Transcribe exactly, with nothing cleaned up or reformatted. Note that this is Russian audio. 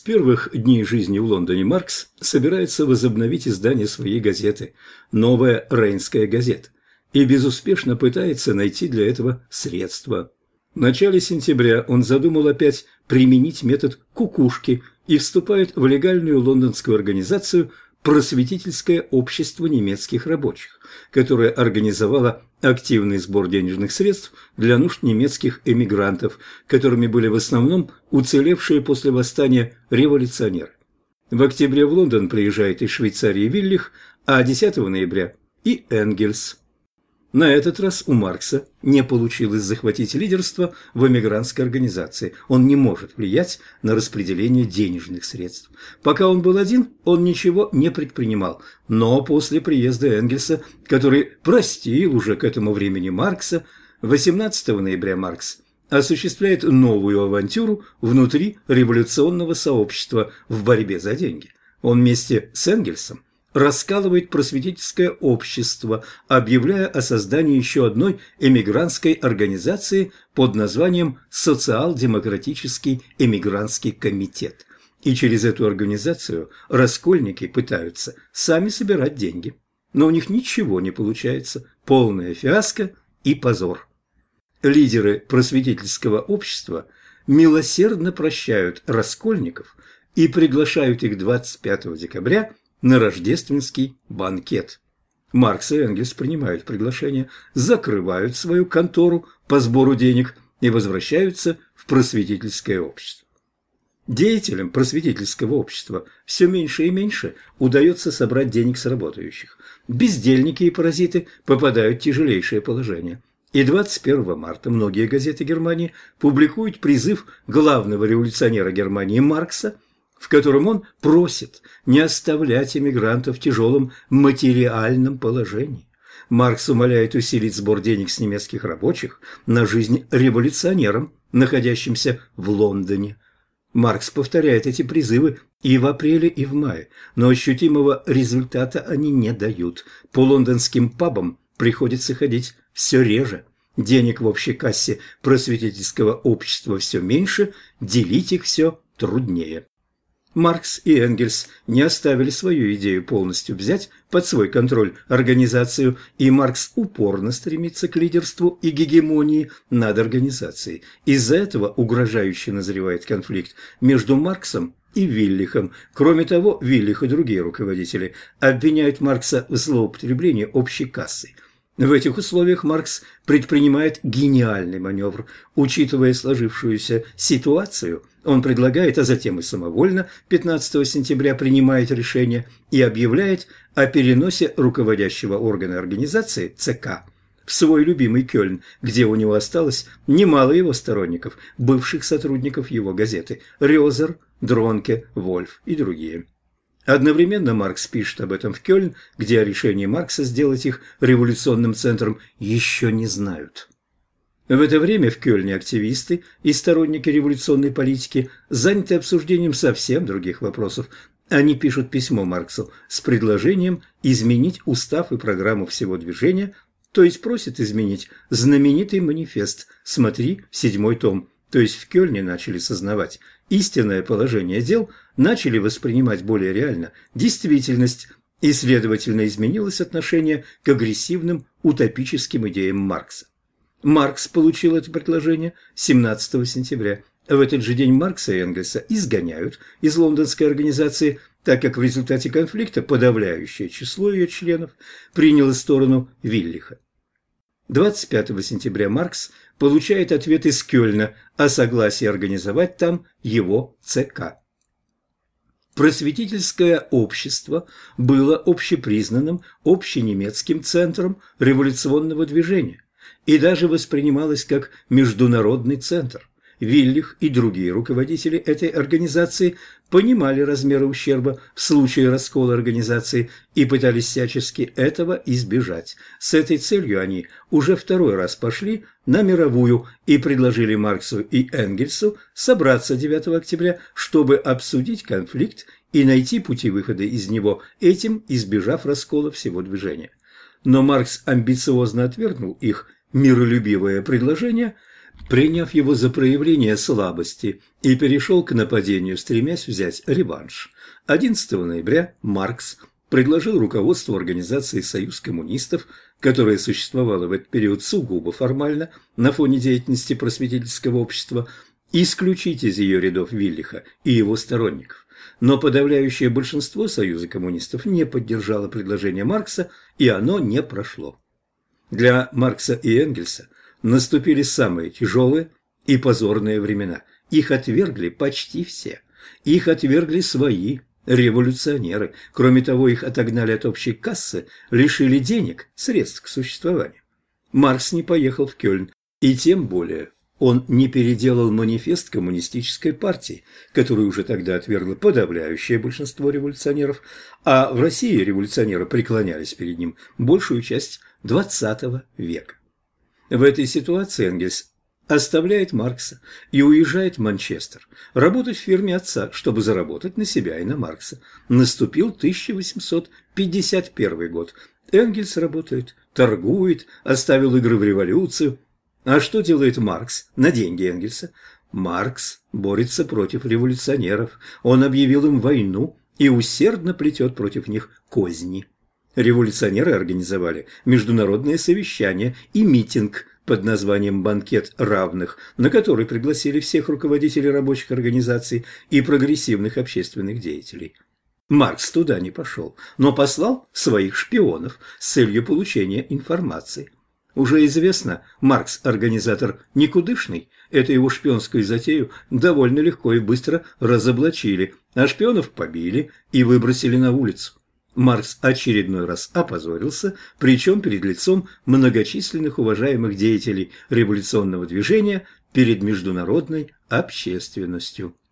первых дней жизни в Лондоне Маркс собирается возобновить издание своей газеты «Новая Рейнская газета» и безуспешно пытается найти для этого средства. В начале сентября он задумал опять применить метод кукушки и вступает в легальную лондонскую организацию «Просветительское общество немецких рабочих», которое организовало активный сбор денежных средств для нужд немецких эмигрантов, которыми были в основном уцелевшие после восстания революционеры. В октябре в Лондон приезжает из Швейцарии Виллих, а десятого ноября и Энгельс. На этот раз у Маркса не получилось захватить лидерство в эмигрантской организации. Он не может влиять на распределение денежных средств. Пока он был один, он ничего не предпринимал. Но после приезда Энгельса, который простил уже к этому времени Маркса, восемнадцатого ноября Маркс осуществляет новую авантюру внутри революционного сообщества в борьбе за деньги. Он вместе с Энгельсом раскалывает просветительское общество, объявляя о создании еще одной эмигрантской организации под названием «Социал-демократический эмигрантский комитет». И через эту организацию раскольники пытаются сами собирать деньги. Но у них ничего не получается, полная фиаско и позор. Лидеры просветительского общества милосердно прощают раскольников и приглашают их двадцать пятого декабря на рождественский банкет. Маркс и Энгельс принимают приглашение, закрывают свою контору по сбору денег и возвращаются в просветительское общество. Деятелям просветительского общества все меньше и меньше удается собрать денег с работающих. Бездельники и паразиты попадают в тяжелейшее положение. И двадцать первого марта многие газеты Германии публикуют призыв главного революционера Германии Маркса, в котором он просит не оставлять эмигрантов в тяжелом материальном положении. Маркс умоляет усилить сбор денег с немецких рабочих на жизнь революционерам, находящимся в Лондоне. Маркс повторяет эти призывы и в апреле, и в мае, но ощутимого результата они не дают. По лондонским пабам приходится ходить все реже. Денег в общей кассе просветительского общества все меньше, делить их все труднее. Маркс и Энгельс не оставили свою идею полностью взять под свой контроль организацию, и Маркс упорно стремится к лидерству и гегемонии над организацией. Из-за этого угрожающе назревает конфликт между Марксом и Виллихом. Кроме того, Виллих и другие руководители обвиняют Маркса в злоупотреблении общей кассой. В этих условиях Маркс предпринимает гениальный маневр. Учитывая сложившуюся ситуацию, он предлагает, а затем и самовольно, пятнадцатого сентября принимает решение и объявляет о переносе руководящего органа организации ЦК в свой любимый Кёльн, где у него осталось немало его сторонников, бывших сотрудников его газеты Рёзер, Дронке, Вольф и другие. Одновременно Маркс пишет об этом в Кёльн, где о решении Маркса сделать их революционным центром еще не знают. В это время в Кёльне активисты и сторонники революционной политики заняты обсуждением совсем других вопросов. Они пишут письмо Марксу с предложением изменить устав и программу всего движения, то есть просят изменить знаменитый манифест, смотри, седьмой том. То есть в Кёльне начали сознавать истинное положение дел, начали воспринимать более реально действительность, и, следовательно, изменилось отношение к агрессивным утопическим идеям Маркса. Маркс получил это предложение семнадцатого сентября. В этот же день Маркса и Энгельса изгоняют из лондонской организации, так как в результате конфликта подавляющее число ее членов приняло сторону Виллиха. двадцать пятого сентября Маркс получает ответ из Кёльна о согласии организовать там его ЦК. Просветительское общество было общепризнанным общенемецким центром революционного движения и даже воспринималось как международный центр. Виллих и другие руководители этой организации понимали размеры ущерба в случае раскола организации и пытались всячески этого избежать. С этой целью они уже второй раз пошли на мировую и предложили Марксу и Энгельсу собраться девятого октября, чтобы обсудить конфликт и найти пути выхода из него, этим избежав раскола всего движения. Но Маркс амбициозно отвергнул их миролюбивое предложение приняв его за проявление слабости, и перешел к нападению, стремясь взять реванш. одиннадцатого ноября Маркс предложил руководству организации «Союз коммунистов», которая существовала в этот период сугубо формально на фоне деятельности просветительского общества, исключить из ее рядов Виллиха и его сторонников. Но подавляющее большинство Союза коммунистов не поддержало предложение Маркса, и оно не прошло. Для Маркса и Энгельса наступили самые тяжелые и позорные времена. Их отвергли почти все. Их отвергли свои революционеры. Кроме того, их отогнали от общей кассы, лишили денег, средств к существованию. Маркс не поехал в Кёльн, и тем более он не переделал манифест коммунистической партии, которую уже тогда отвергло подавляющее большинство революционеров, а в России революционеры преклонялись перед ним большую часть двадцатого века. В этой ситуации Энгельс оставляет Маркса и уезжает в Манчестер, работать в фирме отца, чтобы заработать на себя и на Маркса. Наступил тысяча восемьсот пятьдесят первый год. Энгельс работает, торгует, оставил игры в революцию. А что делает Маркс на деньги Энгельса? Маркс борется против революционеров. Он объявил им войну и усердно плетет против них козни. Революционеры организовали международное совещание и митинг под названием «Банкет равных», на который пригласили всех руководителей рабочих организаций и прогрессивных общественных деятелей. Маркс туда не пошел, но послал своих шпионов с целью получения информации. Уже известно, Маркс – организатор никудышный, эту его шпионскую затею довольно легко и быстро разоблачили, а шпионов побили и выбросили на улицу. Маркс очередной раз опозорился, причем перед лицом многочисленных уважаемых деятелей революционного движения, перед международной общественностью.